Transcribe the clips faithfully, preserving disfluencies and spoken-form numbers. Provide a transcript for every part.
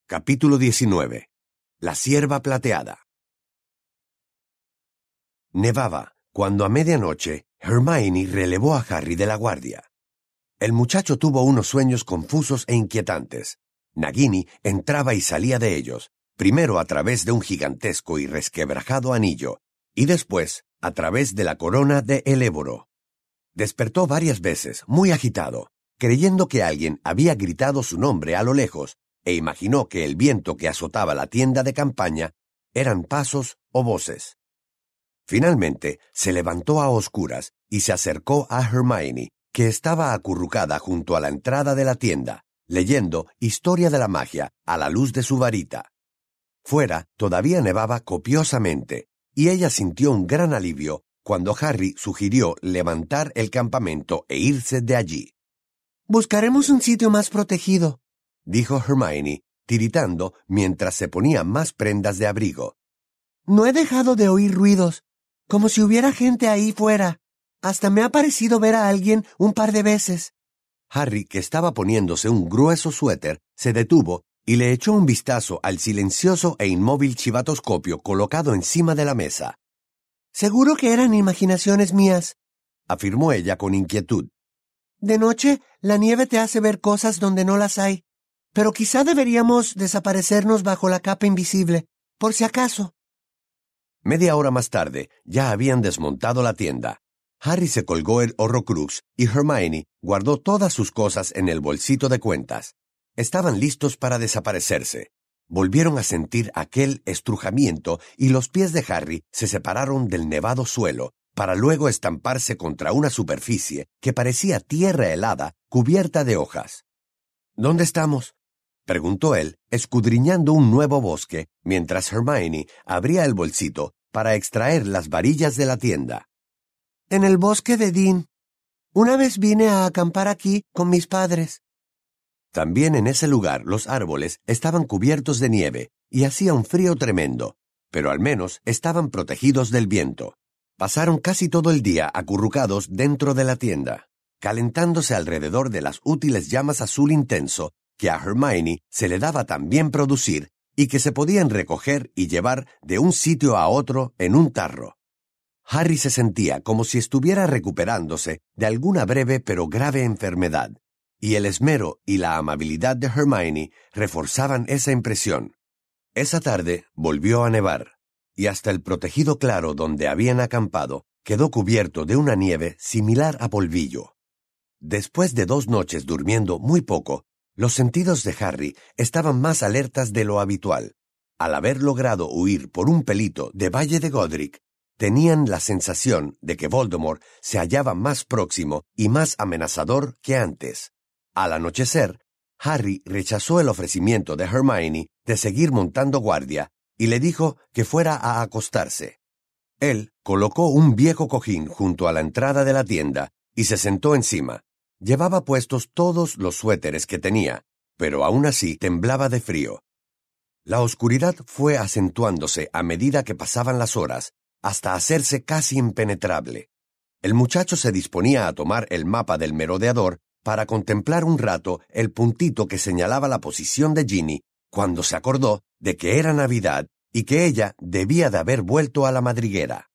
Capítulo diecinueve. La cierva plateada. Nevaba cuando a medianoche Hermione relevó a Harry de la guardia. El muchacho tuvo unos sueños confusos e inquietantes. Nagini entraba y salía de ellos, primero a través de un gigantesco y resquebrajado anillo, y después a través de la corona de Eléboro. Despertó varias veces, muy agitado, creyendo que alguien había gritado su nombre a lo lejos, e imaginó que el viento que azotaba la tienda de campaña eran pasos o voces. Finalmente se levantó a oscuras y se acercó a Hermione, que estaba acurrucada junto a la entrada de la tienda, leyendo Historia de la Magia a la luz de su varita. Fuera todavía nevaba copiosamente, y ella sintió un gran alivio cuando Harry sugirió levantar el campamento e irse de allí. «Buscaremos un sitio más protegido», dijo Hermione, tiritando mientras se ponía más prendas de abrigo. «No he dejado de oír ruidos, como si hubiera gente ahí fuera. Hasta me ha parecido ver a alguien un par de veces». Harry, que estaba poniéndose un grueso suéter, se detuvo y le echó un vistazo al silencioso e inmóvil chivatoscopio colocado encima de la mesa. «Seguro que eran imaginaciones mías», afirmó ella con inquietud. «De noche, la nieve te hace ver cosas donde no las hay. Pero quizá deberíamos desaparecernos bajo la capa invisible, por si acaso». Media hora más tarde, ya habían desmontado la tienda. Harry se colgó el Horrocrux y Hermione guardó todas sus cosas en el bolsito de cuentas. Estaban listos para desaparecerse. Volvieron a sentir aquel estrujamiento y los pies de Harry se separaron del nevado suelo, para luego estamparse contra una superficie que parecía tierra helada cubierta de hojas. «¿Dónde estamos?», preguntó él, escudriñando un nuevo bosque, mientras Hermione abría el bolsito para extraer las varillas de la tienda. «En el bosque de Dean. Una vez vine a acampar aquí con mis padres». También en ese lugar los árboles estaban cubiertos de nieve y hacía un frío tremendo, pero al menos estaban protegidos del viento. Pasaron casi todo el día acurrucados dentro de la tienda, calentándose alrededor de las útiles llamas azul intenso que a Hermione se le daba tan bien producir y que se podían recoger y llevar de un sitio a otro en un tarro. Harry se sentía como si estuviera recuperándose de alguna breve pero grave enfermedad, y el esmero y la amabilidad de Hermione reforzaban esa impresión. Esa tarde volvió a nevar, y hasta el protegido claro donde habían acampado quedó cubierto de una nieve similar a polvillo. Después de dos noches durmiendo muy poco, los sentidos de Harry estaban más alertas de lo habitual. Al haber logrado huir por un pelito de Valle de Godric, tenían la sensación de que Voldemort se hallaba más próximo y más amenazador que antes. Al anochecer, Harry rechazó el ofrecimiento de Hermione de seguir montando guardia y le dijo que fuera a acostarse. Él colocó un viejo cojín junto a la entrada de la tienda y se sentó encima. Llevaba puestos todos los suéteres que tenía, pero aún así temblaba de frío. La oscuridad fue acentuándose a medida que pasaban las horas, hasta hacerse casi impenetrable. El muchacho se disponía a tomar el mapa del merodeador para contemplar un rato el puntito que señalaba la posición de Ginny, cuando se acordó de que era Navidad y que ella debía de haber vuelto a la madriguera.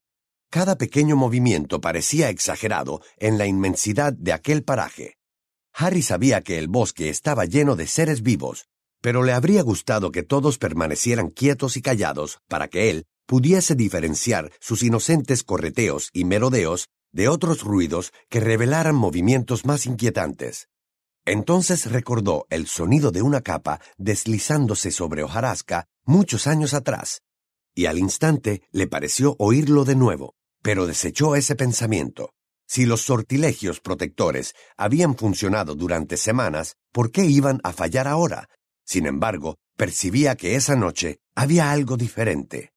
Cada pequeño movimiento parecía exagerado en la inmensidad de aquel paraje. Harry sabía que el bosque estaba lleno de seres vivos, pero le habría gustado que todos permanecieran quietos y callados para que él pudiese diferenciar sus inocentes correteos y merodeos de otros ruidos que revelaran movimientos más inquietantes. Entonces recordó el sonido de una capa deslizándose sobre hojarasca muchos años atrás, y al instante le pareció oírlo de nuevo, pero desechó ese pensamiento. Si los sortilegios protectores habían funcionado durante semanas, ¿por qué iban a fallar ahora? Sin embargo, percibía que esa noche había algo diferente.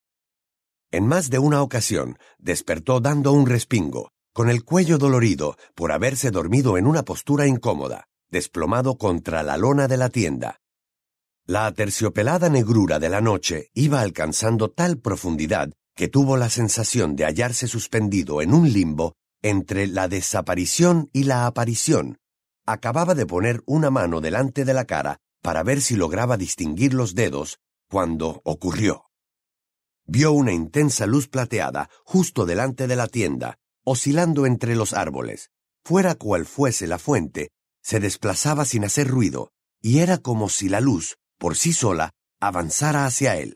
En más de una ocasión, despertó dando un respingo, con el cuello dolorido por haberse dormido en una postura incómoda, desplomado contra la lona de la tienda. La aterciopelada negrura de la noche iba alcanzando tal profundidad que tuvo la sensación de hallarse suspendido en un limbo entre la desaparición y la aparición. Acababa de poner una mano delante de la cara para ver si lograba distinguir los dedos cuando ocurrió. Vio una intensa luz plateada justo delante de la tienda, oscilando entre los árboles. Fuera cual fuese la fuente, se desplazaba sin hacer ruido, y era como si la luz, por sí sola, avanzara hacia él.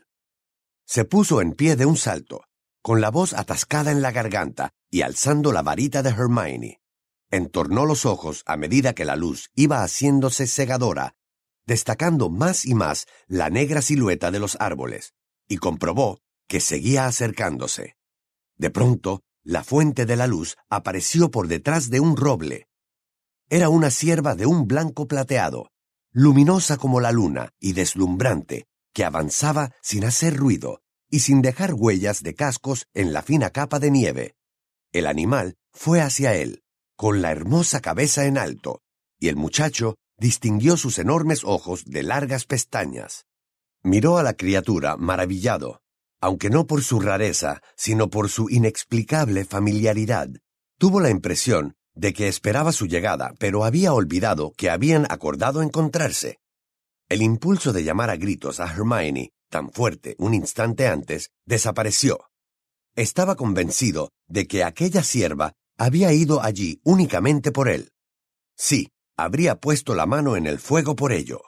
Se puso en pie de un salto, con la voz atascada en la garganta y alzando la varita de Hermione. Entornó los ojos a medida que la luz iba haciéndose cegadora, destacando más y más la negra silueta de los árboles, y comprobó que seguía acercándose. De pronto, la fuente de la luz apareció por detrás de un roble. Era una cierva de un blanco plateado, luminosa como la luna y deslumbrante, que avanzaba sin hacer ruido y sin dejar huellas de cascos en la fina capa de nieve. El animal fue hacia él, con la hermosa cabeza en alto, y el muchacho distinguió sus enormes ojos de largas pestañas. Miró a la criatura maravillado, aunque no por su rareza, sino por su inexplicable familiaridad. Tuvo la impresión de que esperaba su llegada, pero había olvidado que habían acordado encontrarse. El impulso de llamar a gritos a Hermione, tan fuerte un instante antes, desapareció. Estaba convencido de que aquella cierva había ido allí únicamente por él. Sí, habría puesto la mano en el fuego por ello.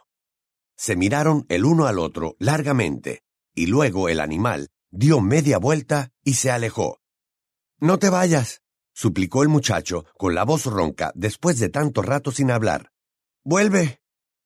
Se miraron el uno al otro largamente, y luego el animal dio media vuelta y se alejó. «No te vayas», suplicó el muchacho con la voz ronca después de tanto rato sin hablar. «¡Vuelve!».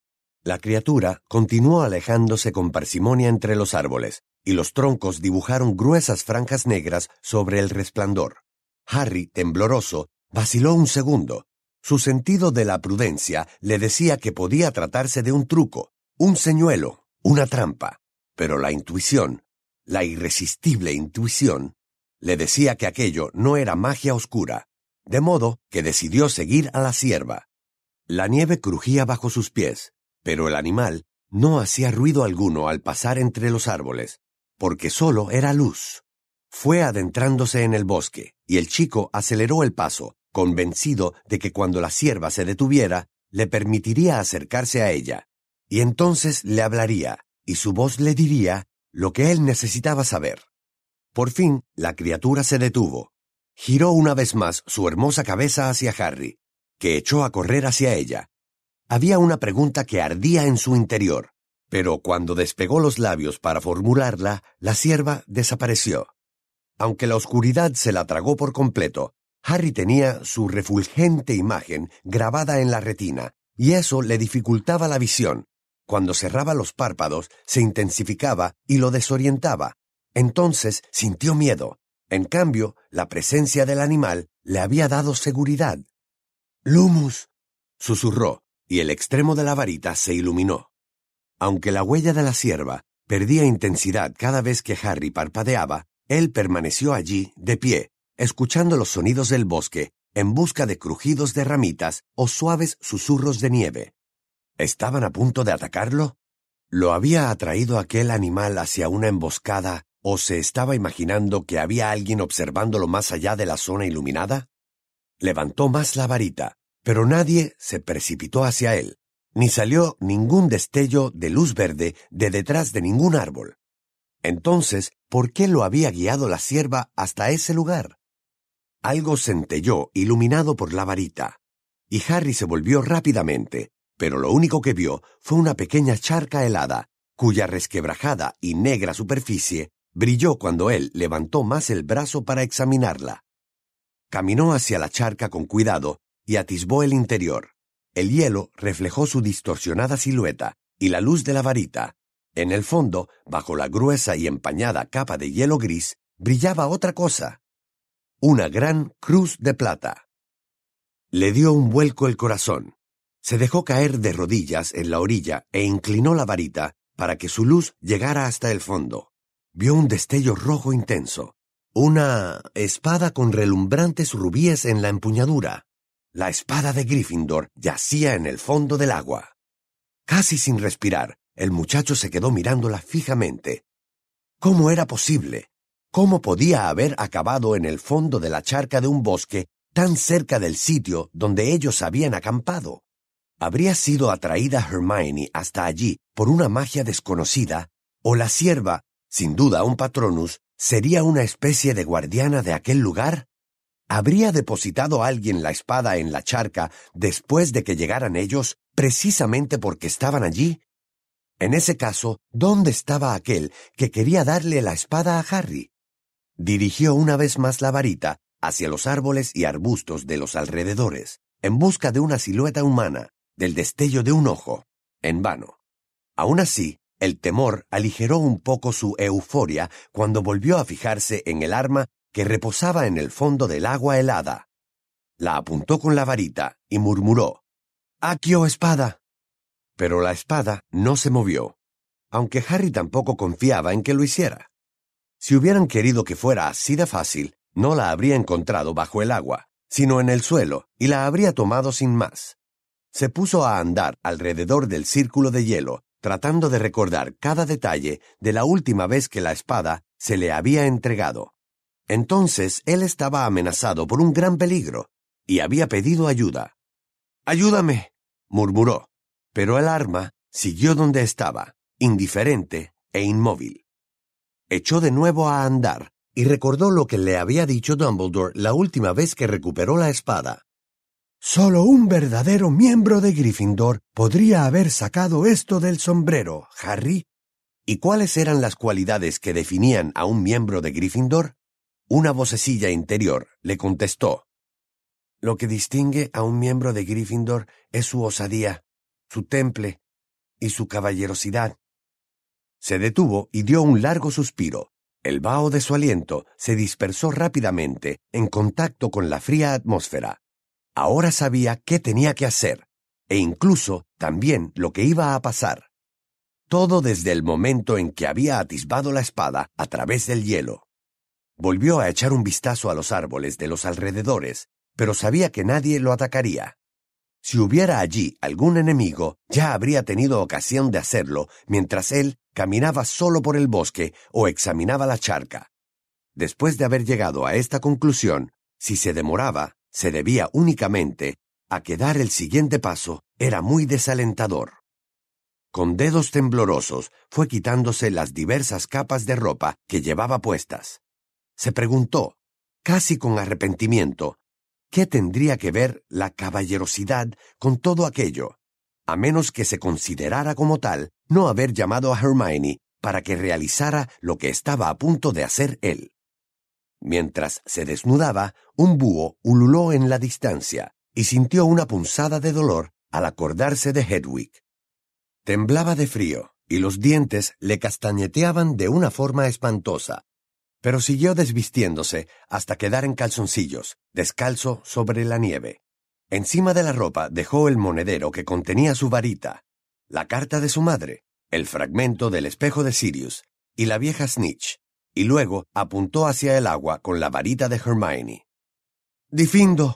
La criatura continuó alejándose con parsimonia entre los árboles, y los troncos dibujaron gruesas franjas negras sobre el resplandor. Harry, tembloroso, vaciló un segundo. Su sentido de la prudencia le decía que podía tratarse de un truco, un señuelo, una trampa, pero la intuición, la irresistible intuición, le decía que aquello no era magia oscura, de modo que decidió seguir a la cierva. La nieve crujía bajo sus pies, pero el animal no hacía ruido alguno al pasar entre los árboles, porque solo era luz. Fue adentrándose en el bosque, y el chico aceleró el paso, convencido de que cuando la cierva se detuviera, le permitiría acercarse a ella, y entonces le hablaría, y su voz le diría lo que él necesitaba saber. Por fin, la criatura se detuvo. Giró una vez más su hermosa cabeza hacia Harry, que echó a correr hacia ella. Había una pregunta que ardía en su interior, pero cuando despegó los labios para formularla, la cierva desapareció. Aunque la oscuridad se la tragó por completo, Harry tenía su refulgente imagen grabada en la retina, y eso le dificultaba la visión. Cuando cerraba los párpados, se intensificaba y lo desorientaba. Entonces sintió miedo. En cambio, la presencia del animal le había dado seguridad. «Lumus», susurró, y el extremo de la varita se iluminó. Aunque la huella de la cierva perdía intensidad cada vez que Harry parpadeaba, él permaneció allí, de pie, escuchando los sonidos del bosque, en busca de crujidos de ramitas o suaves susurros de nieve. ¿Estaban a punto de atacarlo? ¿Lo había atraído aquel animal hacia una emboscada o se estaba imaginando que había alguien observándolo más allá de la zona iluminada? Levantó más la varita, pero nadie se precipitó hacia él, ni salió ningún destello de luz verde de detrás de ningún árbol. Entonces, ¿por qué lo había guiado la cierva hasta ese lugar? Algo centelló iluminado por la varita, y Harry se volvió rápidamente, pero lo único que vio fue una pequeña charca helada, cuya resquebrajada y negra superficie brilló cuando él levantó más el brazo para examinarla. Caminó hacia la charca con cuidado y atisbó el interior. El hielo reflejó su distorsionada silueta y la luz de la varita. En el fondo, bajo la gruesa y empañada capa de hielo gris, brillaba otra cosa. Una gran cruz de plata. Le dio un vuelco el corazón. Se dejó caer de rodillas en la orilla e inclinó la varita para que su luz llegara hasta el fondo. Vio un destello rojo intenso. Una espada con relumbrantes rubíes en la empuñadura. La espada de Gryffindor yacía en el fondo del agua. Casi sin respirar, el muchacho se quedó mirándola fijamente. ¿Cómo era posible? ¿Cómo podía haber acabado en el fondo de la charca de un bosque tan cerca del sitio donde ellos habían acampado? ¿Habría sido atraída Hermione hasta allí por una magia desconocida, o la sierva, sin duda un Patronus, sería una especie de guardiana de aquel lugar? ¿Habría depositado alguien la espada en la charca después de que llegaran ellos, precisamente porque estaban allí? En ese caso, ¿dónde estaba aquel que quería darle la espada a Harry? Dirigió una vez más la varita hacia los árboles y arbustos de los alrededores, en busca de una silueta humana, del destello de un ojo. En vano. Aún así, el temor aligeró un poco su euforia cuando volvió a fijarse en el arma que reposaba en el fondo del agua helada. La apuntó con la varita y murmuró: «¡Accio espada!». Pero la espada no se movió, aunque Harry tampoco confiaba en que lo hiciera. Si hubieran querido que fuera así de fácil, no la habría encontrado bajo el agua, sino en el suelo, y la habría tomado sin más. Se puso a andar alrededor del círculo de hielo, tratando de recordar cada detalle de la última vez que la espada se le había entregado. Entonces él estaba amenazado por un gran peligro, y había pedido ayuda. «¡Ayúdame!», murmuró, pero el arma siguió donde estaba, indiferente e inmóvil. Echó de nuevo a andar, y recordó lo que le había dicho Dumbledore la última vez que recuperó la espada. «Solo un verdadero miembro de Gryffindor podría haber sacado esto del sombrero, Harry». ¿Y cuáles eran las cualidades que definían a un miembro de Gryffindor? Una vocecilla interior le contestó: «Lo que distingue a un miembro de Gryffindor es su osadía, su temple y su caballerosidad». Se detuvo y dio un largo suspiro. El vaho de su aliento se dispersó rápidamente en contacto con la fría atmósfera. Ahora sabía qué tenía que hacer, e incluso también lo que iba a pasar. Todo desde el momento en que había atisbado la espada a través del hielo. Volvió a echar un vistazo a los árboles de los alrededores, pero sabía que nadie lo atacaría. Si hubiera allí algún enemigo, ya habría tenido ocasión de hacerlo mientras él caminaba solo por el bosque o examinaba la charca. Después de haber llegado a esta conclusión, si se demoraba, se debía únicamente a que dar el siguiente paso era muy desalentador. Con dedos temblorosos fue quitándose las diversas capas de ropa que llevaba puestas. Se preguntó, casi con arrepentimiento, ¿qué tendría que ver la caballerosidad con todo aquello? A menos que se considerara como tal no haber llamado a Hermione para que realizara lo que estaba a punto de hacer él. Mientras se desnudaba, un búho ululó en la distancia y sintió una punzada de dolor al acordarse de Hedwig. Temblaba de frío y los dientes le castañeteaban de una forma espantosa, pero siguió desvistiéndose hasta quedar en calzoncillos, descalzo sobre la nieve. Encima de la ropa dejó el monedero que contenía su varita, la carta de su madre, el fragmento del espejo de Sirius y la vieja Snitch, y luego apuntó hacia el agua con la varita de Hermione. «¡Difindo!».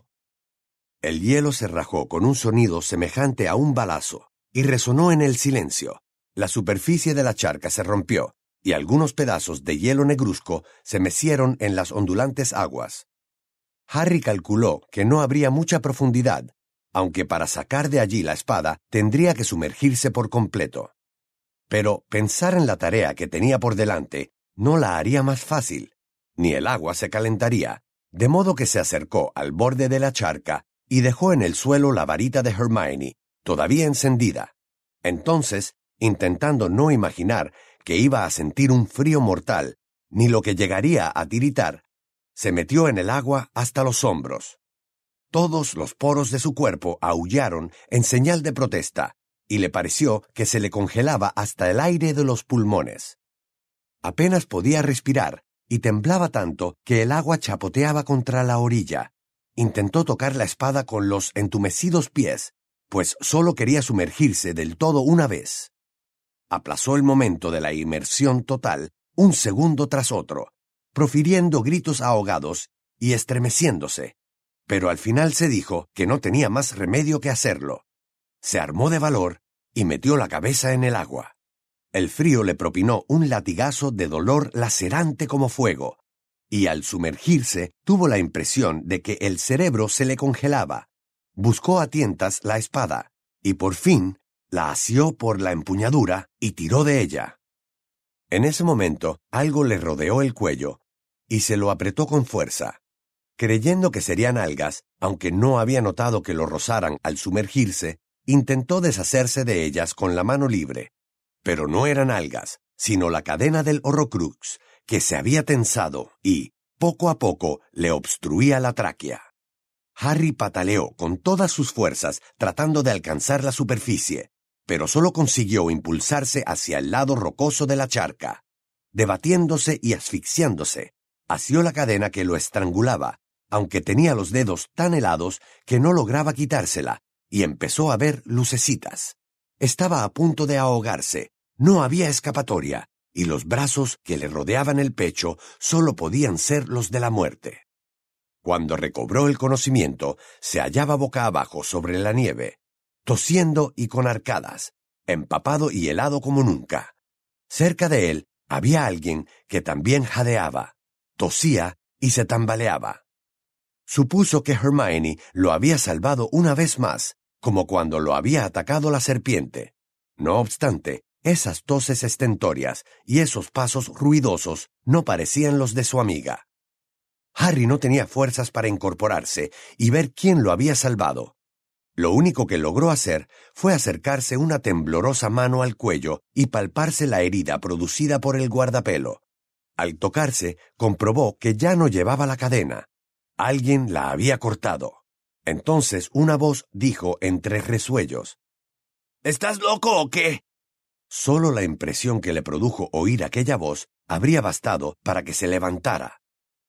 El hielo se rajó con un sonido semejante a un balazo y resonó en el silencio. La superficie de la charca se rompió y algunos pedazos de hielo negruzco se mecieron en las ondulantes aguas. Harry calculó que no habría mucha profundidad, aunque para sacar de allí la espada tendría que sumergirse por completo. Pero pensar en la tarea que tenía por delante no la haría más fácil, ni el agua se calentaría, de modo que se acercó al borde de la charca y dejó en el suelo la varita de Hermione, todavía encendida. Entonces, intentando no imaginar que iba a sentir un frío mortal, ni lo que llegaría a tiritar, se metió en el agua hasta los hombros. Todos los poros de su cuerpo aullaron en señal de protesta, y le pareció que se le congelaba hasta el aire de los pulmones. Apenas podía respirar, y temblaba tanto que el agua chapoteaba contra la orilla. Intentó tocar la espada con los entumecidos pies, pues solo quería sumergirse del todo una vez. Aplazó el momento de la inmersión total un segundo tras otro, profiriendo gritos ahogados y estremeciéndose, pero al final se dijo que no tenía más remedio que hacerlo. Se armó de valor y metió la cabeza en el agua. El frío le propinó un latigazo de dolor lacerante como fuego, y al sumergirse tuvo la impresión de que el cerebro se le congelaba. Buscó a tientas la espada, y por fin la asió por la empuñadura y tiró de ella. En ese momento, algo le rodeó el cuello y se lo apretó con fuerza. Creyendo que serían algas, aunque no había notado que lo rozaran al sumergirse, intentó deshacerse de ellas con la mano libre. Pero no eran algas, sino la cadena del Horrocrux, que se había tensado y, poco a poco, le obstruía la tráquea. Harry pataleó con todas sus fuerzas tratando de alcanzar la superficie, pero solo consiguió impulsarse hacia el lado rocoso de la charca. Debatiéndose y asfixiándose, asió la cadena que lo estrangulaba, aunque tenía los dedos tan helados que no lograba quitársela, y empezó a ver lucecitas. Estaba a punto de ahogarse, no había escapatoria, y los brazos que le rodeaban el pecho solo podían ser los de la muerte. Cuando recobró el conocimiento, se hallaba boca abajo sobre la nieve, tosiendo y con arcadas, empapado y helado como nunca. Cerca de él había alguien que también jadeaba, tosía y se tambaleaba. Supuso que Hermione lo había salvado una vez más, como cuando lo había atacado la serpiente. No obstante, esas toses estentorias y esos pasos ruidosos no parecían los de su amiga. Harry no tenía fuerzas para incorporarse y ver quién lo había salvado. Lo único que logró hacer fue acercarse una temblorosa mano al cuello y palparse la herida producida por el guardapelo. Al tocarse, comprobó que ya no llevaba la cadena. Alguien la había cortado. Entonces una voz dijo entre resuellos: ¿Estás loco o qué? Solo la impresión que le produjo oír aquella voz habría bastado para que se levantara.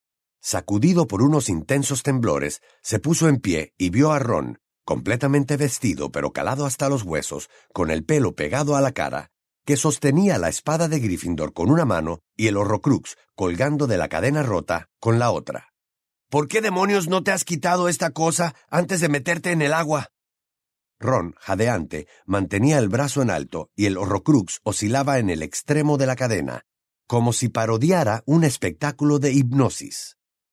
Sacudido por unos intensos temblores, se puso en pie y vio a Ron, completamente vestido pero calado hasta los huesos, con el pelo pegado a la cara, que sostenía la espada de Gryffindor con una mano y el Horrocrux colgando de la cadena rota con la otra. ¿Por qué demonios no te has quitado esta cosa antes de meterte en el agua? Ron, jadeante, mantenía el brazo en alto y el Horrocrux oscilaba en el extremo de la cadena, como si parodiara un espectáculo de hipnosis.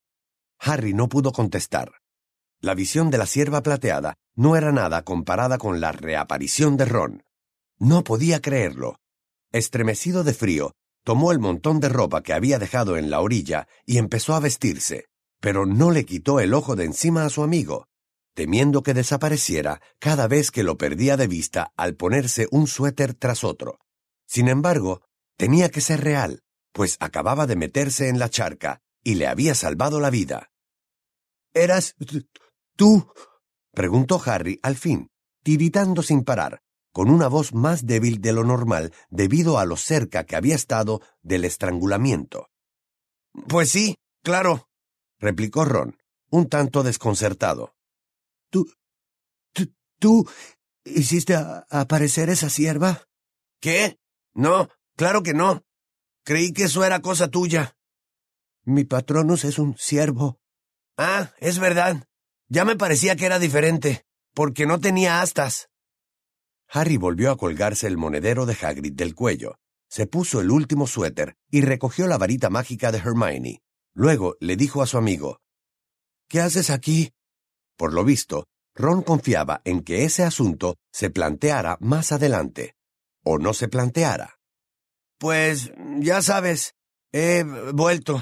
Harry no pudo contestar. La visión de la cierva plateada no era nada comparada con la reaparición de Ron. No podía creerlo. Estremecido de frío, tomó el montón de ropa que había dejado en la orilla y empezó a vestirse, pero no le quitó el ojo de encima a su amigo, temiendo que desapareciera cada vez que lo perdía de vista al ponerse un suéter tras otro. Sin embargo, tenía que ser real, pues acababa de meterse en la charca y le había salvado la vida. ¿Eras tú? Preguntó Harry al fin, tiritando sin parar, con una voz más débil de lo normal debido a lo cerca que había estado del estrangulamiento. Pues sí, claro, replicó Ron, un tanto desconcertado. ¿Tú, tú, tú hiciste a, aparecer esa cierva? ¿Qué? No, claro que no. Creí que eso era cosa tuya. Mi Patronus es un ciervo. Ah, es verdad. Ya me parecía que era diferente, porque no tenía astas. Harry volvió a colgarse el monedero de Hagrid del cuello, se puso el último suéter y recogió la varita mágica de Hermione. Luego le dijo a su amigo: ¿Qué haces aquí? Por lo visto, Ron confiaba en que ese asunto se planteara más adelante, o no se planteara. Pues, ya sabes, he vuelto.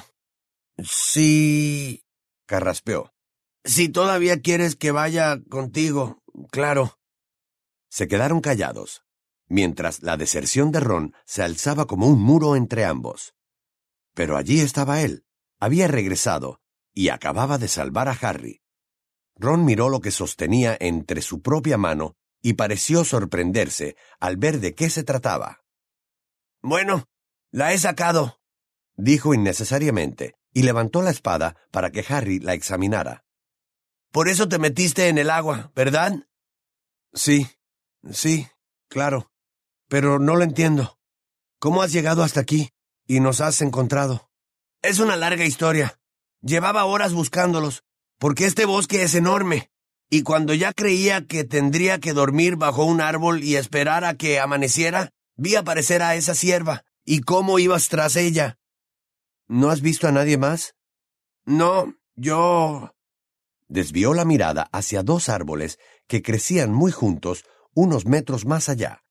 Sí, carraspeó. Si todavía quieres que vaya contigo, claro. Se quedaron callados, mientras la deserción de Ron se alzaba como un muro entre ambos. Pero allí estaba él, había regresado, y acababa de salvar a Harry. Ron miró lo que sostenía entre su propia mano y pareció sorprenderse al ver de qué se trataba. Bueno, la he sacado, dijo innecesariamente, y levantó la espada para que Harry la examinara. Por eso te metiste en el agua, ¿verdad? Sí, sí, claro, pero no lo entiendo. ¿Cómo has llegado hasta aquí y nos has encontrado? Es una larga historia. Llevaba horas buscándolos, porque este bosque es enorme, y cuando ya creía que tendría que dormir bajo un árbol y esperar a que amaneciera, vi aparecer a esa cierva, y cómo ibas tras ella. ¿No has visto a nadie más? No, yo... Desvió la mirada hacia dos árboles que crecían muy juntos, unos metros más allá.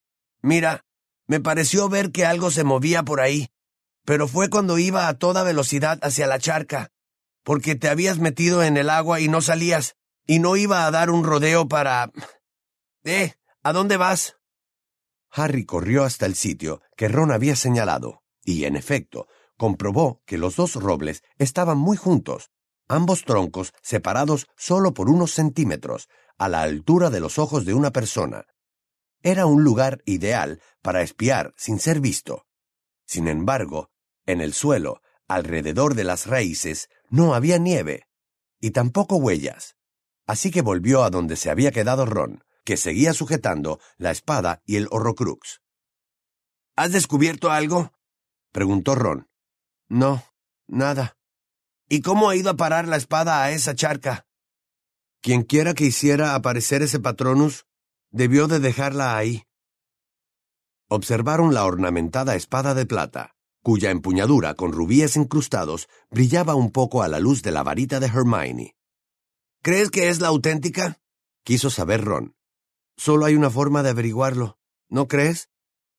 Mira, me pareció ver que algo se movía por ahí, pero fue cuando iba a toda velocidad hacia la charca, porque te habías metido en el agua y no salías, y no iba a dar un rodeo para... Eh, ¿a dónde vas? Harry corrió hasta el sitio que Ron había señalado, y, en efecto, comprobó que los dos robles estaban muy juntos, ambos troncos separados solo por unos centímetros, a la altura de los ojos de una persona. Era un lugar ideal para espiar sin ser visto. Sin embargo, en el suelo, alrededor de las raíces, no había nieve, y tampoco huellas. Así que volvió a donde se había quedado Ron, que seguía sujetando la espada y el Horrocrux. ¿Has descubierto algo?, preguntó Ron. No, nada. ¿Y cómo ha ido a parar la espada a esa charca? Quienquiera que hiciera aparecer ese Patronus debió de dejarla ahí. Observaron la ornamentada espada de plata, cuya empuñadura con rubíes incrustados brillaba un poco a la luz de la varita de Hermione. ¿Crees que es la auténtica?, quiso saber Ron. Solo hay una forma de averiguarlo, ¿no crees?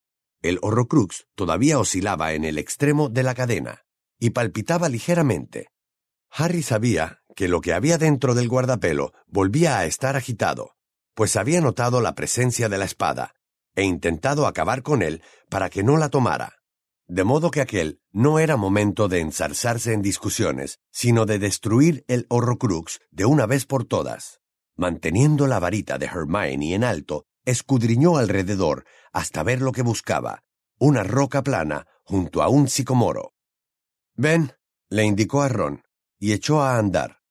El Horrocrux todavía oscilaba en el extremo de la cadena y palpitaba ligeramente. Harry sabía que lo que había dentro del guardapelo volvía a estar agitado, pues había notado la presencia de la espada e intentado acabar con él para que no la tomara. De modo que aquel no era momento de enzarzarse en discusiones, sino de destruir el Horrocrux de una vez por todas. Manteniendo la varita de Hermione en alto, escudriñó alrededor hasta ver lo que buscaba, una roca plana junto a un sicomoro. «Ven», le indicó a Ron, y echó a andar.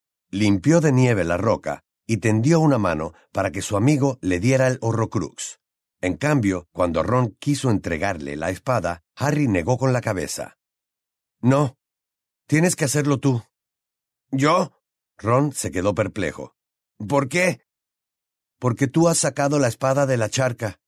Limpió de nieve la roca y tendió una mano para que su amigo le diera el Horrocrux. En cambio, cuando Ron quiso entregarle la espada, Harry negó con la cabeza. «No, tienes que hacerlo tú». ¿Yo? Ron se quedó perplejo. ¿Por qué? Porque tú has sacado la espada de la charca.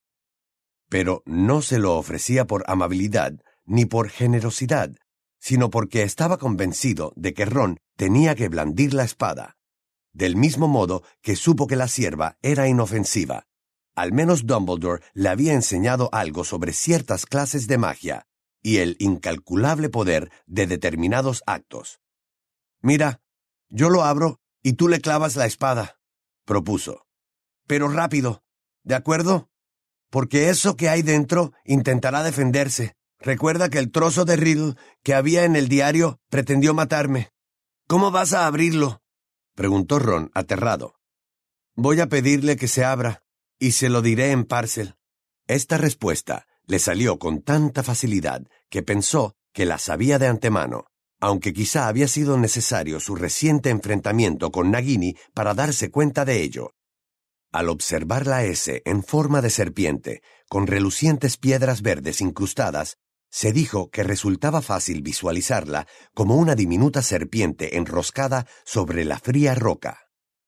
Pero no se lo ofrecía por amabilidad ni por generosidad, sino porque estaba convencido de que Ron tenía que blandir la espada. Del mismo modo que supo que la sierva era inofensiva. Al menos Dumbledore le había enseñado algo sobre ciertas clases de magia y el incalculable poder de determinados actos. «Mira, yo lo abro y tú le clavas la espada», propuso. «Pero rápido, ¿de acuerdo? Porque eso que hay dentro intentará defenderse. Recuerda que el trozo de Riddle que había en el diario pretendió matarme». «¿Cómo vas a abrirlo?», preguntó Ron, aterrado. «Voy a pedirle que se abra, y se lo diré en Parcel». Esta respuesta le salió con tanta facilidad que pensó que la sabía de antemano, aunque quizá había sido necesario su reciente enfrentamiento con Nagini para darse cuenta de ello. Al observar la S en forma de serpiente, con relucientes piedras verdes incrustadas, se dijo que resultaba fácil visualizarla como una diminuta serpiente enroscada sobre la fría roca.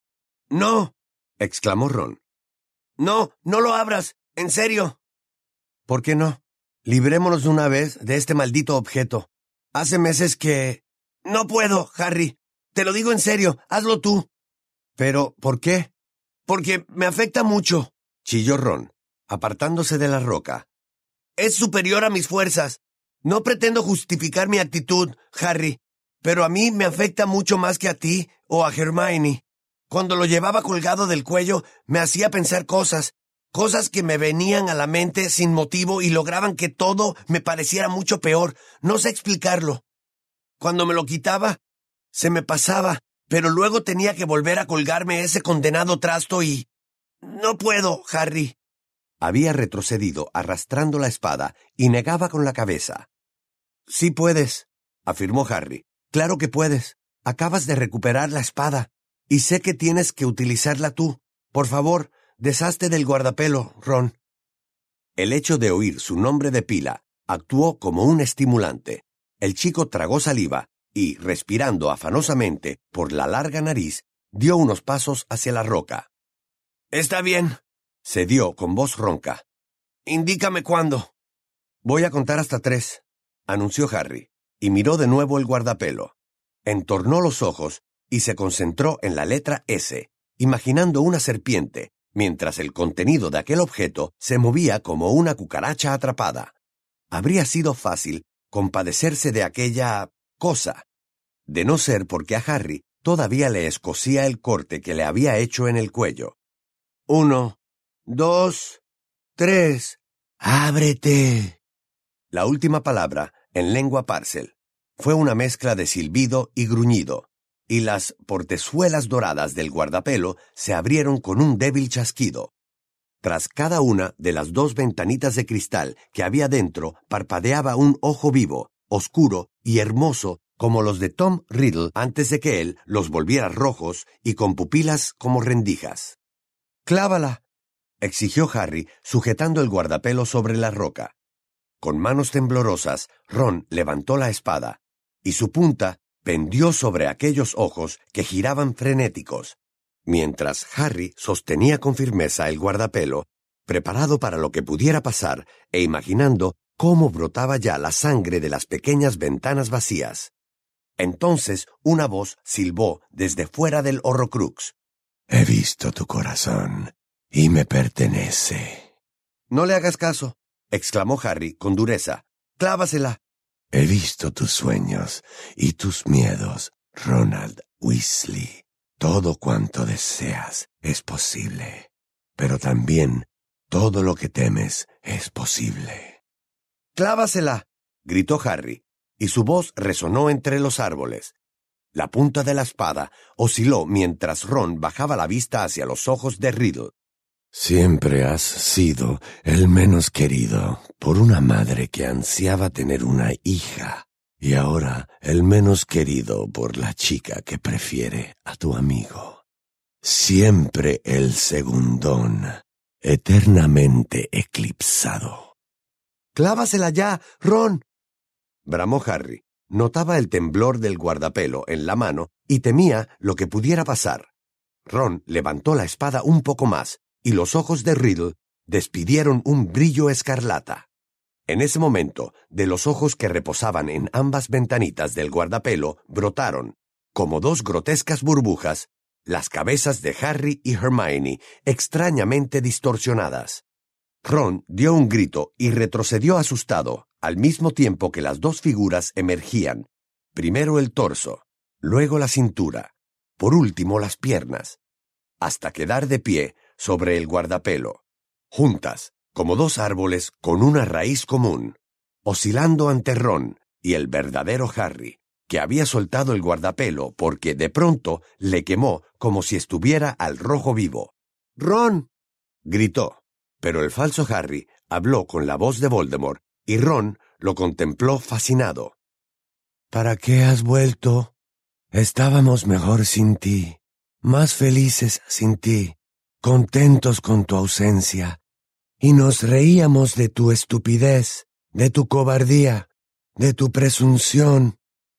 «¡No!», exclamó Ron. «No, no lo abras, en serio». «¿Por qué no? Librémonos de una vez de este maldito objeto. Hace meses que...» «No puedo, Harry. Te lo digo en serio, hazlo tú». «¿Pero por qué?» «Porque me afecta mucho», chilló Ron, apartándose de la roca. «Es superior a mis fuerzas. No pretendo justificar mi actitud, Harry, pero a mí me afecta mucho más que a ti o a Hermione. Cuando lo llevaba colgado del cuello, me hacía pensar cosas, cosas que me venían a la mente sin motivo y lograban que todo me pareciera mucho peor. No sé explicarlo. Cuando me lo quitaba, se me pasaba, pero luego tenía que volver a colgarme ese condenado trasto y... No puedo, Harry». Había retrocedido arrastrando la espada y negaba con la cabeza. «Sí puedes», afirmó Harry. «Claro que puedes. Acabas de recuperar la espada. Y sé que tienes que utilizarla tú. Por favor, deshazte del guardapelo, Ron». El hecho de oír su nombre de pila actuó como un estimulante. El chico tragó saliva y, respirando afanosamente por la larga nariz, dio unos pasos hacia la roca. «Está bien», cedió con voz ronca. «Indícame cuándo». «Voy a contar hasta tres», anunció Harry, y miró de nuevo el guardapelo. Entornó los ojos y se concentró en la letra S, imaginando una serpiente, mientras el contenido de aquel objeto se movía como una cucaracha atrapada. Habría sido fácil compadecerse de aquella cosa, de no ser porque a Harry todavía le escocía el corte que le había hecho en el cuello. Uno, dos, tres. ¡Ábrete! La última palabra, en lengua Parcel, fue una mezcla de silbido y gruñido, y las portezuelas doradas del guardapelo se abrieron con un débil chasquido. Tras cada una de las dos ventanitas de cristal que había dentro parpadeaba un ojo vivo, oscuro y hermoso como los de Tom Riddle antes de que él los volviera rojos y con pupilas como rendijas. «¡Clávala!», exigió Harry, sujetando el guardapelo sobre la roca. Con manos temblorosas, Ron levantó la espada, y su punta pendió sobre aquellos ojos que giraban frenéticos, mientras Harry sostenía con firmeza el guardapelo, preparado para lo que pudiera pasar e imaginando cómo brotaba ya la sangre de las pequeñas ventanas vacías. Entonces una voz silbó desde fuera del Horrocrux. «He visto tu corazón, y me pertenece». «No le hagas caso», exclamó Harry con dureza. «Clávasela». «He visto tus sueños y tus miedos, Ronald Weasley. Todo cuanto deseas es posible, pero también todo lo que temes es posible». «¡Clávasela!», gritó Harry, y su voz resonó entre los árboles. La punta de la espada osciló mientras Ron bajaba la vista hacia los ojos de Riddle. «Siempre has sido el menos querido por una madre que ansiaba tener una hija, y ahora el menos querido por la chica que prefiere a tu amigo. Siempre el segundón, eternamente eclipsado». «¡Clávasela ya, Ron!», bramó Harry. Notaba el temblor del guardapelo en la mano y temía lo que pudiera pasar. Ron levantó la espada un poco más, y los ojos de Riddle despidieron un brillo escarlata. En ese momento, de los ojos que reposaban en ambas ventanitas del guardapelo, brotaron, como dos grotescas burbujas, las cabezas de Harry y Hermione, extrañamente distorsionadas. Ron dio un grito y retrocedió asustado, al mismo tiempo que las dos figuras emergían, primero el torso, luego la cintura, por último las piernas, hasta quedar de pie sobre el guardapelo, juntas, como dos árboles con una raíz común, oscilando ante Ron y el verdadero Harry, que había soltado el guardapelo porque de pronto le quemó como si estuviera al rojo vivo. «¡Ron!», gritó, pero el falso Harry habló con la voz de Voldemort y Ron lo contempló fascinado. «¿Para qué has vuelto? Estábamos mejor sin ti, más felices sin ti, contentos con tu ausencia, y nos reíamos de tu estupidez, de tu cobardía, de tu presunción».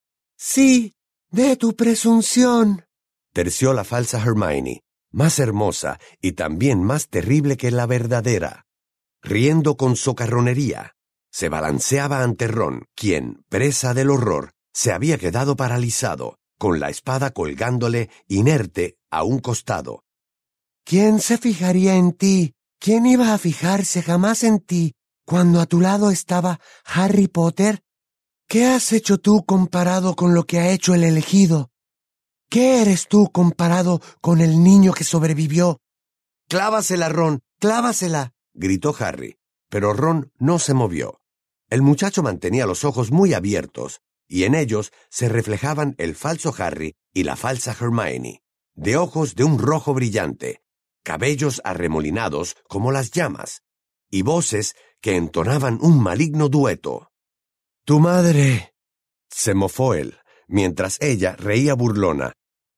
«Sí, de tu presunción», terció la falsa Hermione, más hermosa y también más terrible que la verdadera. Riendo con socarronería, se balanceaba ante Ron, quien, presa del horror, se había quedado paralizado, con la espada colgándole inerte a un costado. «¿Quién se fijaría en ti? ¿Quién iba a fijarse jamás en ti cuando a tu lado estaba Harry Potter? ¿Qué has hecho tú comparado con lo que ha hecho el elegido? ¿Qué eres tú comparado con el niño que sobrevivió?» «¡Clávasela, Ron! ¡Clávasela!», gritó Harry, pero Ron no se movió. El muchacho mantenía los ojos muy abiertos, y en ellos se reflejaban el falso Harry y la falsa Hermione, de ojos de un rojo brillante, cabellos arremolinados como las llamas, y voces que entonaban un maligno dueto. «Tu madre», se mofó él, mientras ella reía burlona,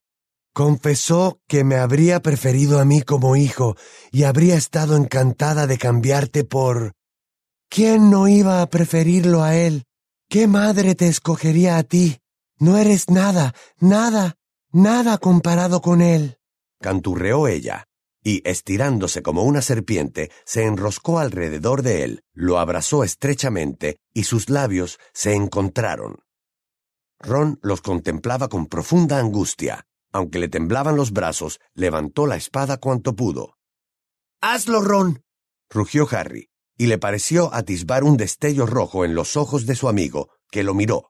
«confesó que me habría preferido a mí como hijo y habría estado encantada de cambiarte por...». «¿Quién no iba a preferirlo a él? ¿Qué madre te escogería a ti? No eres nada, nada, nada comparado con él», canturreó ella, y estirándose como una serpiente, se enroscó alrededor de él, lo abrazó estrechamente y sus labios se encontraron. Ron los contemplaba con profunda angustia. Aunque le temblaban los brazos, levantó la espada cuanto pudo. ¡Hazlo, Ron!, rugió Harry, y le pareció atisbar un destello rojo en los ojos de su amigo, que lo miró.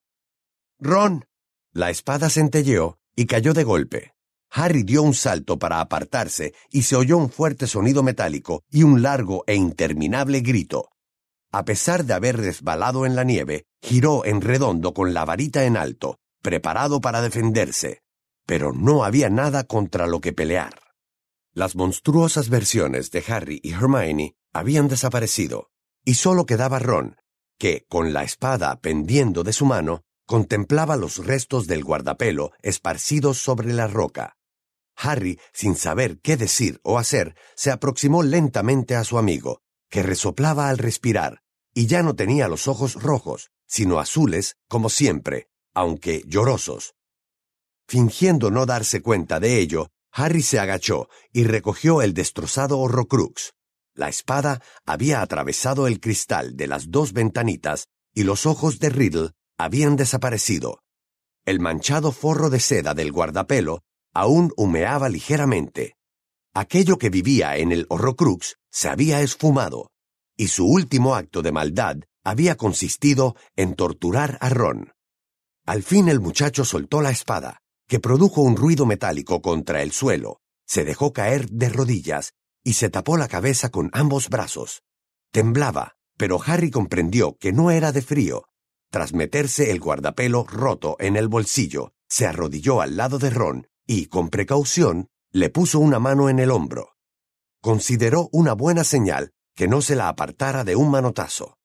¡Ron! La espada centelleó y cayó de golpe. Harry dio un salto para apartarse y se oyó un fuerte sonido metálico y un largo e interminable grito. A pesar de haber resbalado en la nieve, giró en redondo con la varita en alto, preparado para defenderse. Pero no había nada contra lo que pelear. Las monstruosas versiones de Harry y Hermione habían desaparecido, y solo quedaba Ron, que, con la espada pendiendo de su mano, contemplaba los restos del guardapelo esparcidos sobre la roca. Harry, sin saber qué decir o hacer, se aproximó lentamente a su amigo, que resoplaba al respirar, y ya no tenía los ojos rojos, sino azules, como siempre, aunque llorosos. Fingiendo no darse cuenta de ello, Harry se agachó y recogió el destrozado Horrocrux. La espada había atravesado el cristal de las dos ventanitas y los ojos de Riddle habían desaparecido. El manchado forro de seda del guardapelo aún humeaba ligeramente. Aquello que vivía en el Horrocrux se había esfumado, y su último acto de maldad había consistido en torturar a Ron. Al fin el muchacho soltó la espada, que produjo un ruido metálico contra el suelo, se dejó caer de rodillas y se tapó la cabeza con ambos brazos. Temblaba, pero Harry comprendió que no era de frío. Tras meterse el guardapelo roto en el bolsillo, se arrodilló al lado de Ron y, con precaución, le puso una mano en el hombro. Consideró una buena señal que no se la apartara de un manotazo.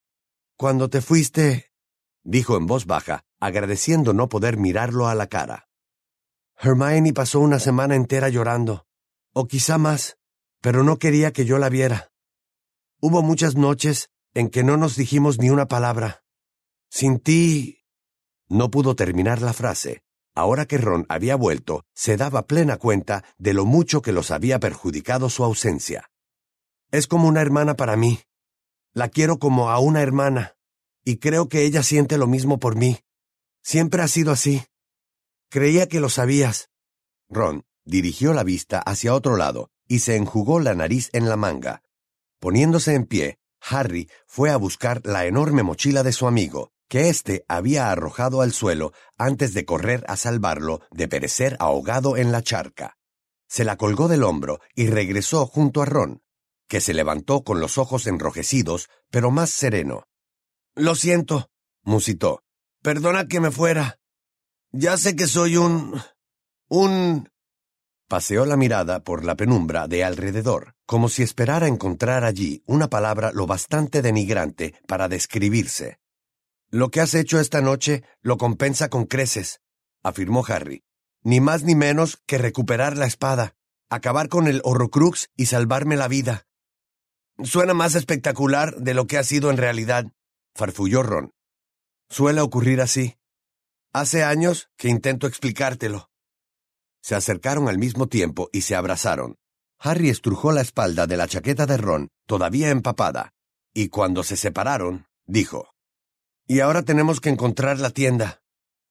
«Cuando te fuiste», dijo en voz baja, agradeciendo no poder mirarlo a la cara. «Hermione pasó una semana entera llorando, o quizá más, pero no quería que yo la viera. Hubo muchas noches en que no nos dijimos ni una palabra. Sin ti...» No pudo terminar la frase. Ahora que Ron había vuelto, se daba plena cuenta de lo mucho que los había perjudicado su ausencia. «Es como una hermana para mí. La quiero como a una hermana, y creo que ella siente lo mismo por mí. Siempre ha sido así. Creía que lo sabías». Ron dirigió la vista hacia otro lado y se enjugó la nariz en la manga. Poniéndose en pie, Harry fue a buscar la enorme mochila de su amigo, que éste había arrojado al suelo antes de correr a salvarlo de perecer ahogado en la charca. Se la colgó del hombro y regresó junto a Ron, que se levantó con los ojos enrojecidos, pero más sereno. «Lo siento», musitó. «Perdona que me fuera. Ya sé que soy un... un...» Paseó la mirada por la penumbra de alrededor, como si esperara encontrar allí una palabra lo bastante denigrante para describirse. «Lo que has hecho esta noche lo compensa con creces», afirmó Harry. «Ni más ni menos que recuperar la espada, acabar con el Horrocrux y salvarme la vida». «Suena más espectacular de lo que ha sido en realidad», farfulló Ron. «Suele ocurrir así. Hace años que intento explicártelo». Se acercaron al mismo tiempo y se abrazaron. Harry estrujó la espalda de la chaqueta de Ron, todavía empapada, y cuando se separaron, dijo: «Y ahora tenemos que encontrar la tienda».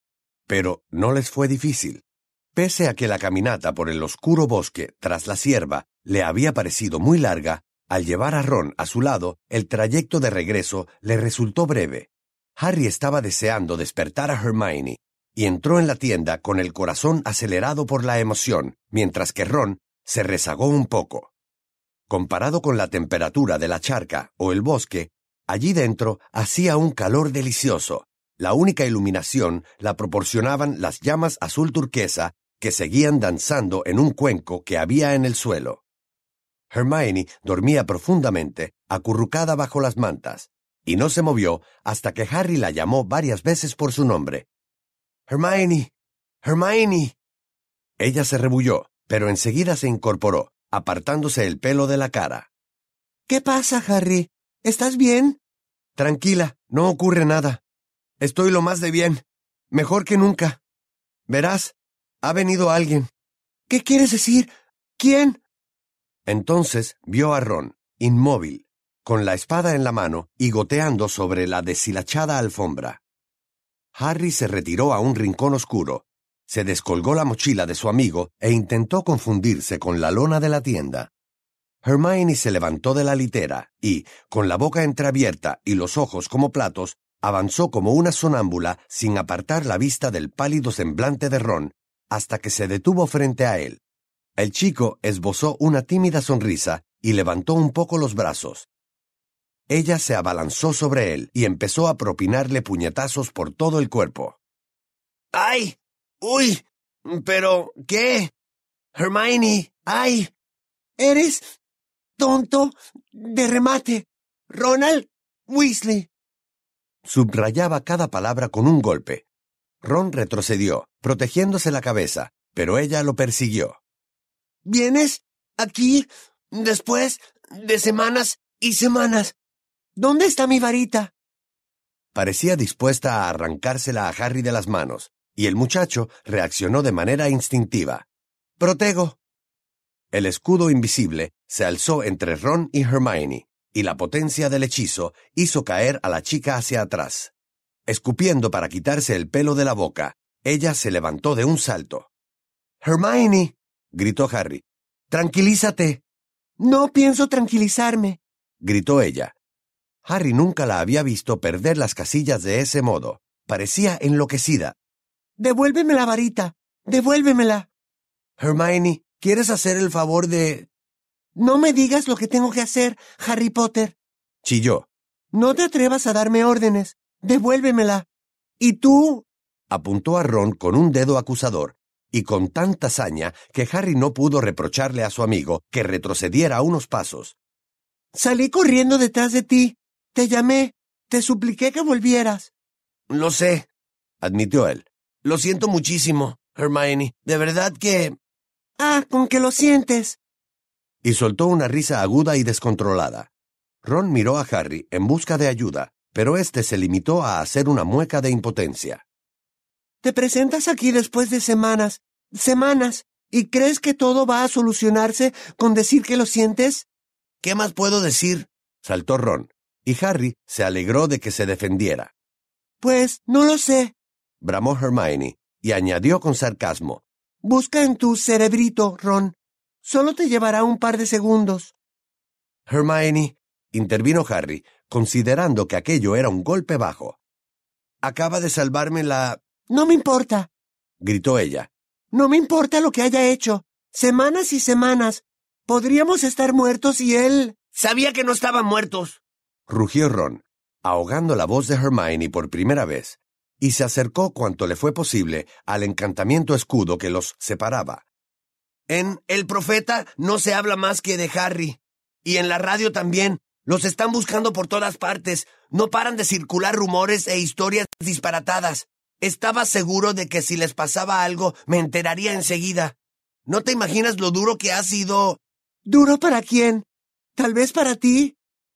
Pero no les fue difícil. Pese a que la caminata por el oscuro bosque tras la cierva le había parecido muy larga, al llevar a Ron a su lado, el trayecto de regreso le resultó breve. Harry estaba deseando despertar a Hermione, y entró en la tienda con el corazón acelerado por la emoción, mientras que Ron se rezagó un poco. Comparado con la temperatura de la charca o el bosque, allí dentro hacía un calor delicioso. La única iluminación la proporcionaban las llamas azul turquesa que seguían danzando en un cuenco que había en el suelo. Hermione dormía profundamente, acurrucada bajo las mantas, y no se movió hasta que Harry la llamó varias veces por su nombre. «Hermione, Hermione». Ella se rebulló, pero enseguida se incorporó, apartándose el pelo de la cara. «¿Qué pasa, Harry? ¿Estás bien?» «Tranquila, no ocurre nada. Estoy lo más de bien, mejor que nunca. Verás, ha venido alguien». «¿Qué quieres decir? ¿Quién?» Entonces vio a Ron, inmóvil, con la espada en la mano y goteando sobre la deshilachada alfombra. Harry se retiró a un rincón oscuro, se descolgó la mochila de su amigo e intentó confundirse con la lona de la tienda. Hermione se levantó de la litera y, con la boca entreabierta y los ojos como platos, avanzó como una sonámbula sin apartar la vista del pálido semblante de Ron, hasta que se detuvo frente a él. El chico esbozó una tímida sonrisa y levantó un poco los brazos. Ella se abalanzó sobre él y empezó a propinarle puñetazos por todo el cuerpo. ¡Ay! ¡Uy! ¿Pero qué? Hermione, ¡ay! Eres tonto de remate. Ronald Weasley. Subrayaba cada palabra con un golpe. Ron retrocedió, protegiéndose la cabeza, pero ella lo persiguió. ¿Vienes aquí después de semanas y semanas? ¿Dónde está mi varita? Parecía dispuesta a arrancársela a Harry de las manos, y el muchacho reaccionó de manera instintiva. «Protego». El escudo invisible se alzó entre Ron y Hermione, y la potencia del hechizo hizo caer a la chica hacia atrás. Escupiendo para quitarse el pelo de la boca, ella se levantó de un salto. «Hermione», gritó Harry, «tranquilízate». «No pienso tranquilizarme», gritó ella. Harry nunca la había visto perder las casillas de ese modo. Parecía enloquecida. «Devuélveme la varita, devuélvemela». «Hermione, ¿quieres hacer el favor de...?» «No me digas lo que tengo que hacer, Harry Potter», chilló. «No te atrevas a darme órdenes, devuélvemela. Y tú...» apuntó a Ron con un dedo acusador, y con tanta saña que Harry no pudo reprocharle a su amigo que retrocediera unos pasos. «Salí corriendo detrás de ti. Te llamé. Te supliqué que volvieras». «Lo sé», admitió él. «Lo siento muchísimo, Hermione. De verdad que...» «Ah, con que lo sientes». Y soltó una risa aguda y descontrolada. Ron miró a Harry en busca de ayuda, pero éste se limitó a hacer una mueca de impotencia. «Te presentas aquí después de semanas, semanas, y crees que todo va a solucionarse con decir que lo sientes». «¿Qué más puedo decir?», saltó Ron, y Harry se alegró de que se defendiera. «Pues, no lo sé», bramó Hermione, y añadió con sarcasmo. «Busca en tu cerebrito, Ron. Solo te llevará un par de segundos». «Hermione», intervino Harry, considerando que aquello era un golpe bajo. «Acaba de salvarme la...» «No me importa», gritó ella. «No me importa lo que haya hecho. Semanas y semanas. Podríamos estar muertos y él...» «Sabía que no estaban muertos», rugió Ron, ahogando la voz de Hermione por primera vez, y se acercó cuanto le fue posible al encantamiento escudo que los separaba. «En El Profeta no se habla más que de Harry. Y en la radio también. Los están buscando por todas partes. No paran de circular rumores e historias disparatadas. Estaba seguro de que si les pasaba algo me enteraría enseguida. ¿No te imaginas lo duro que ha sido...» «¿Duro para quién? ¿Tal vez para ti?»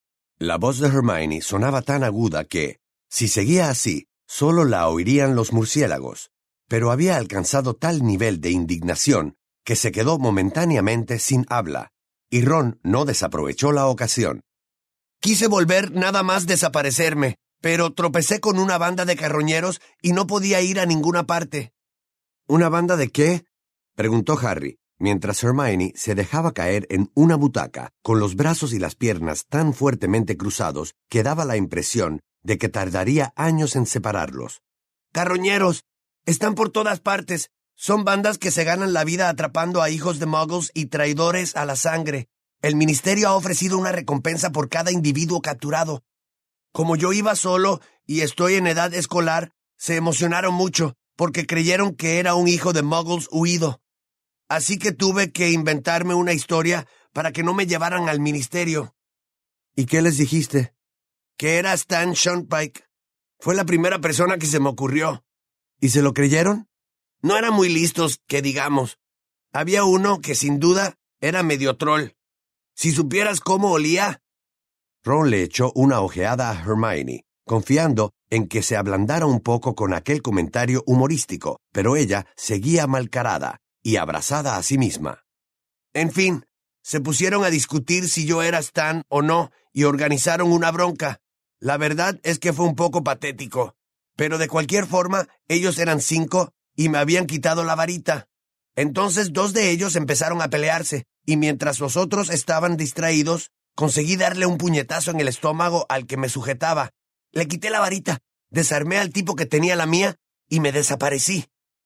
La voz de Hermione sonaba tan aguda que, si seguía así, solo la oirían los murciélagos, pero había alcanzado tal nivel de indignación que se quedó momentáneamente sin habla, y Ron no desaprovechó la ocasión. «Quise volver nada más desaparecerme, pero tropecé con una banda de carroñeros y no podía ir a ninguna parte». ¿Una banda de qué?, preguntó Harry, mientras Hermione se dejaba caer en una butaca, con los brazos y las piernas tan fuertemente cruzados que daba la impresión de que tardaría años en separarlos. «Carroñeros. Están por todas partes. Son bandas que se ganan la vida atrapando a hijos de muggles y traidores a la sangre. El ministerio ha ofrecido una recompensa por cada individuo capturado. Como yo iba solo y estoy en edad escolar, se emocionaron mucho porque creyeron que era un hijo de muggles huido. Así que tuve que inventarme una historia para que no me llevaran al ministerio». ¿Y qué les dijiste? «Que era Stan Shortpike. Fue la primera persona que se me ocurrió». ¿Y se lo creyeron? No eran muy listos, que digamos. Había uno que sin duda era medio troll. Si supieras cómo olía...» Ron le echó una ojeada a Hermione, confiando en que se ablandara un poco con aquel comentario humorístico, pero ella seguía malcarada y abrazada a sí misma. «En fin, se pusieron a discutir si yo era Stan o no y organizaron una bronca. La verdad es que fue un poco patético, pero de cualquier forma ellos eran cinco y me habían quitado la varita. Entonces dos de ellos empezaron a pelearse, y mientras los otros estaban distraídos, conseguí darle un puñetazo en el estómago al que me sujetaba. Le quité la varita, desarmé al tipo que tenía la mía y me desaparecí.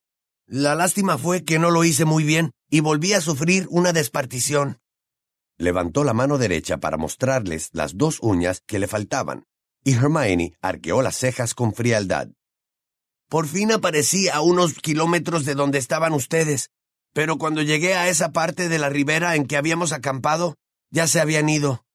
La lástima fue que no lo hice muy bien y volví a sufrir una despartición. Levantó la mano derecha para mostrarles las dos uñas que le faltaban, y Hermione arqueó las cejas con frialdad. Por fin aparecí a unos kilómetros de donde estaban ustedes, pero cuando llegué a esa parte de la ribera en que habíamos acampado, ya se habían ido.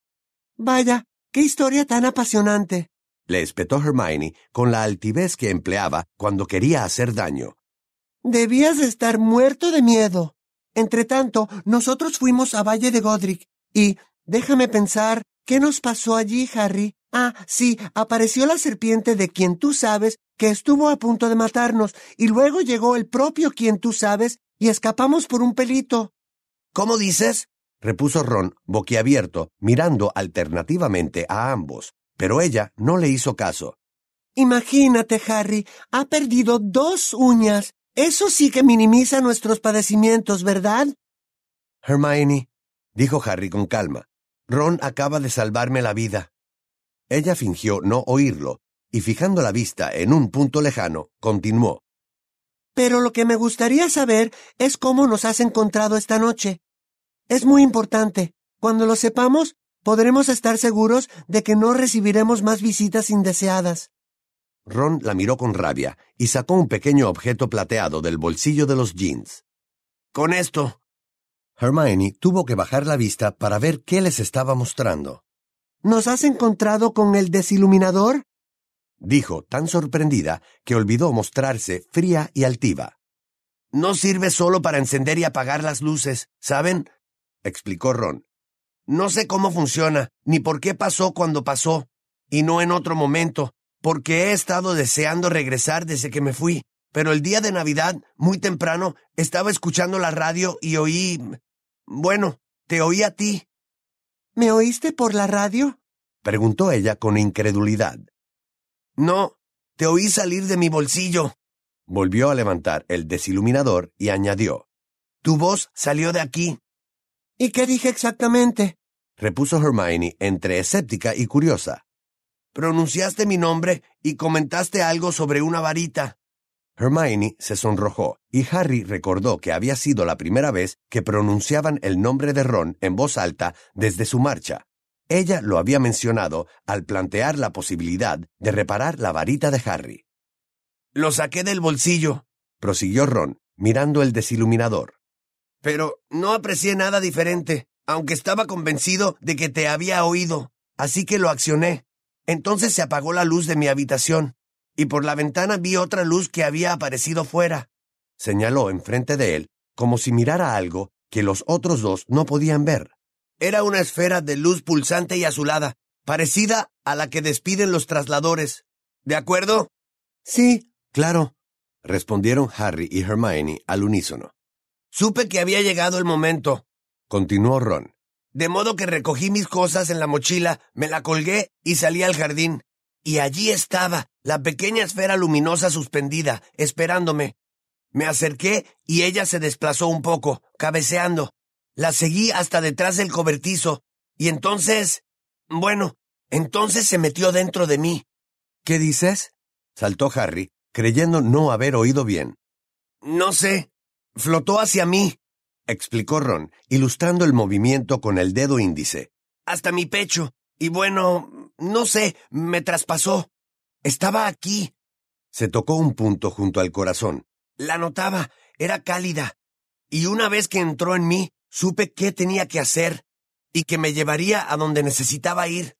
Vaya, qué historia tan apasionante, le espetó Hermione con la altivez que empleaba cuando quería hacer daño. Debías de estar muerto de miedo. Entretanto, nosotros fuimos a Valle de Godric y, déjame pensar, ¿qué nos pasó allí, Harry? Ah, sí, apareció la serpiente de quien tú sabes que estuvo a punto de matarnos, y luego llegó el propio quien tú sabes y escapamos por un pelito. ¿Cómo dices? Repuso Ron, boquiabierto, mirando alternativamente a ambos, pero ella no le hizo caso. Imagínate, Harry, ha perdido dos uñas. Eso sí que minimiza nuestros padecimientos, ¿verdad? Hermione, dijo Harry con calma, Ron acaba de salvarme la vida. Ella fingió no oírlo, y fijando la vista en un punto lejano, continuó. Pero lo que me gustaría saber es cómo nos has encontrado esta noche. Es muy importante. Cuando lo sepamos, podremos estar seguros de que no recibiremos más visitas indeseadas. Ron la miró con rabia y sacó un pequeño objeto plateado del bolsillo de los jeans. Con esto. Hermione tuvo que bajar la vista para ver qué les estaba mostrando. ¿Nos has encontrado con el desiluminador? Dijo, tan sorprendida que olvidó mostrarse fría y altiva. No sirve solo para encender y apagar las luces, ¿saben? Explicó Ron. No sé cómo funciona, ni por qué pasó cuando pasó, y no en otro momento, porque he estado deseando regresar desde que me fui. Pero el día de Navidad, muy temprano, estaba escuchando la radio y oí... Bueno, te oí a ti. ¿Me oíste por la radio? Preguntó ella con incredulidad. No, te oí salir de mi bolsillo. Volvió a levantar el desiluminador y añadió. Tu voz salió de aquí. ¿Y qué dije exactamente? Repuso Hermione entre escéptica y curiosa. Pronunciaste mi nombre y comentaste algo sobre una varita. Hermione se sonrojó, y Harry recordó que había sido la primera vez que pronunciaban el nombre de Ron en voz alta desde su marcha. Ella lo había mencionado al plantear la posibilidad de reparar la varita de Harry. Lo saqué del bolsillo, prosiguió Ron, mirando el desiluminador. Pero no aprecié nada diferente, aunque estaba convencido de que te había oído, así que lo accioné. Entonces se apagó la luz de mi habitación, y por la ventana vi otra luz que había aparecido fuera. Señaló enfrente de él, como si mirara algo que los otros dos no podían ver. Era una esfera de luz pulsante y azulada, parecida a la que despiden los trasladores. ¿De acuerdo? Sí, claro, respondieron Harry y Hermione al unísono. Supe que había llegado el momento, continuó Ron. De modo que recogí mis cosas en la mochila, me la colgué y salí al jardín. Y allí estaba, la pequeña esfera luminosa suspendida, esperándome. Me acerqué y ella se desplazó un poco, cabeceando. La seguí hasta detrás del cobertizo, y entonces... Bueno, entonces se metió dentro de mí. ¿Qué dices? Saltó Harry, creyendo no haber oído bien. No sé. Flotó hacia mí, explicó Ron, ilustrando el movimiento con el dedo índice. Hasta mi pecho. Y bueno, no sé, me traspasó. Estaba aquí. Se tocó un punto junto al corazón. La notaba, era cálida. Y una vez que entró en mí, supe qué tenía que hacer y que me llevaría a donde necesitaba ir.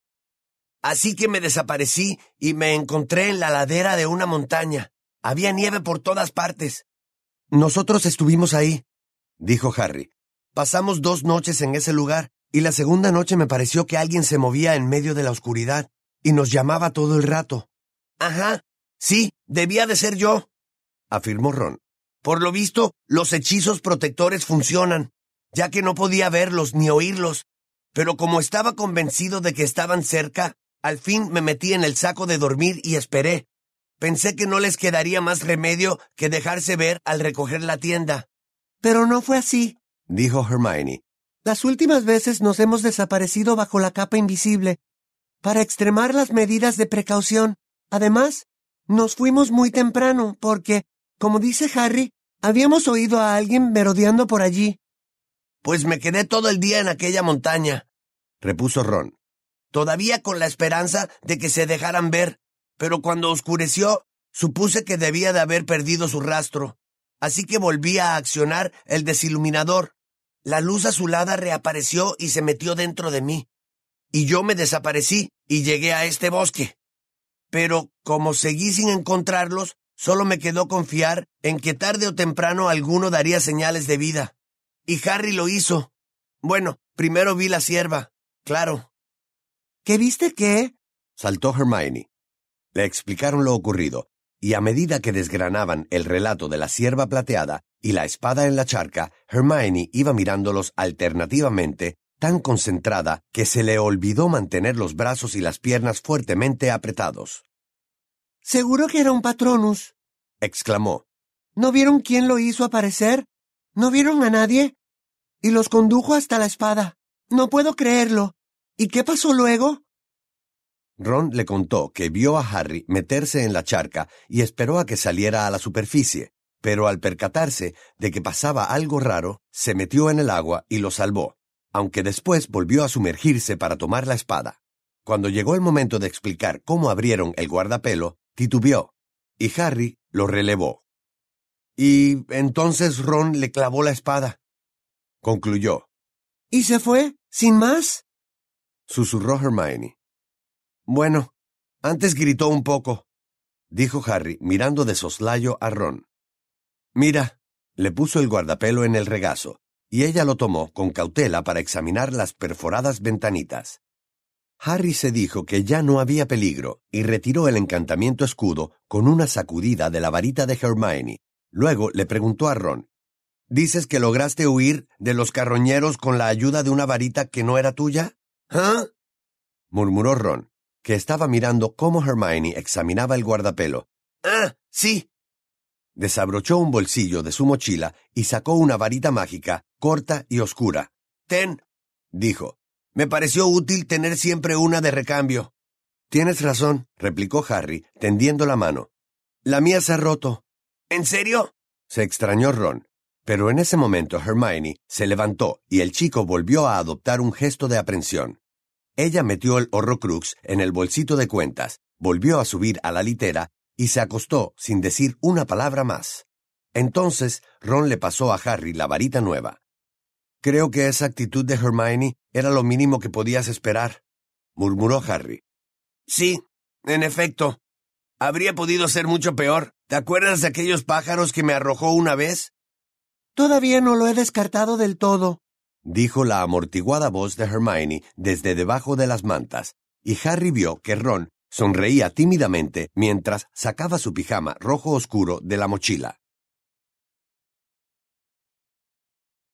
Así que me desaparecí y me encontré en la ladera de una montaña. Había nieve por todas partes. Nosotros estuvimos ahí, dijo Harry. Pasamos dos noches en ese lugar, y la segunda noche me pareció que alguien se movía en medio de la oscuridad y nos llamaba todo el rato. Ajá, sí, debía de ser yo, afirmó Ron. Por lo visto, los hechizos protectores funcionan, ya que no podía verlos ni oírlos, pero como estaba convencido de que estaban cerca, al fin me metí en el saco de dormir y esperé. Pensé que no les quedaría más remedio que dejarse ver al recoger la tienda. Pero no fue así, dijo Hermione. Las últimas veces nos hemos desaparecido bajo la capa invisible, para extremar las medidas de precaución. Además, nos fuimos muy temprano, porque, como dice Harry, habíamos oído a alguien merodeando por allí. Pues me quedé todo el día en aquella montaña, repuso Ron. Todavía con la esperanza de que se dejaran ver, pero cuando oscureció, supuse que debía de haber perdido su rastro, así que volví a accionar el desiluminador. La luz azulada reapareció y se metió dentro de mí, y yo me desaparecí y llegué a este bosque. Pero, como seguí sin encontrarlos, solo me quedó confiar en que tarde o temprano alguno daría señales de vida. Y Harry lo hizo. Bueno, primero vi la cierva, claro. ¿Qué viste qué? Saltó Hermione. Le explicaron lo ocurrido, y a medida que desgranaban el relato de la cierva plateada y la espada en la charca, Hermione iba mirándolos alternativamente, tan concentrada que se le olvidó mantener los brazos y las piernas fuertemente apretados. «Seguro que era un Patronus», exclamó. «¿No vieron quién lo hizo aparecer? ¿No vieron a nadie? Y los condujo hasta la espada. No puedo creerlo. ¿Y qué pasó luego?» Ron le contó que vio a Harry meterse en la charca y esperó a que saliera a la superficie, pero al percatarse de que pasaba algo raro, se metió en el agua y lo salvó, aunque después volvió a sumergirse para tomar la espada. Cuando llegó el momento de explicar cómo abrieron el guardapelo, titubeó, y Harry lo relevó. «Y entonces Ron le clavó la espada», concluyó. «¿Y se fue? ¿Sin más?», susurró Hermione. «Bueno, antes gritó un poco», dijo Harry mirando de soslayo a Ron. «Mira», le puso el guardapelo en el regazo, y ella lo tomó con cautela para examinar las perforadas ventanitas. Harry se dijo que ya no había peligro y retiró el encantamiento escudo con una sacudida de la varita de Hermione. Luego le preguntó a Ron, «¿Dices que lograste huir de los carroñeros con la ayuda de una varita que no era tuya?» «¿Ah?» murmuró Ron, que estaba mirando cómo Hermione examinaba el guardapelo. «Ah, sí». Desabrochó un bolsillo de su mochila y sacó una varita mágica, corta y oscura. «Ten», dijo. «Me pareció útil tener siempre una de recambio». «Tienes razón», replicó Harry, tendiendo la mano. «La mía se ha roto». «¿En serio?», se extrañó Ron. Pero en ese momento Hermione se levantó y el chico volvió a adoptar un gesto de aprensión. Ella metió el Horrocrux en el bolsito de cuentas, volvió a subir a la litera y se acostó sin decir una palabra más. Entonces Ron le pasó a Harry la varita nueva. «Creo que esa actitud de Hermione era lo mínimo que podías esperar», murmuró Harry. «Sí, en efecto. Habría podido ser mucho peor. ¿Te acuerdas de aquellos pájaros que me arrojó una vez?» «Todavía no lo he descartado del todo», dijo la amortiguada voz de Hermione desde debajo de las mantas, y Harry vio que Ron sonreía tímidamente mientras sacaba su pijama rojo oscuro de la mochila.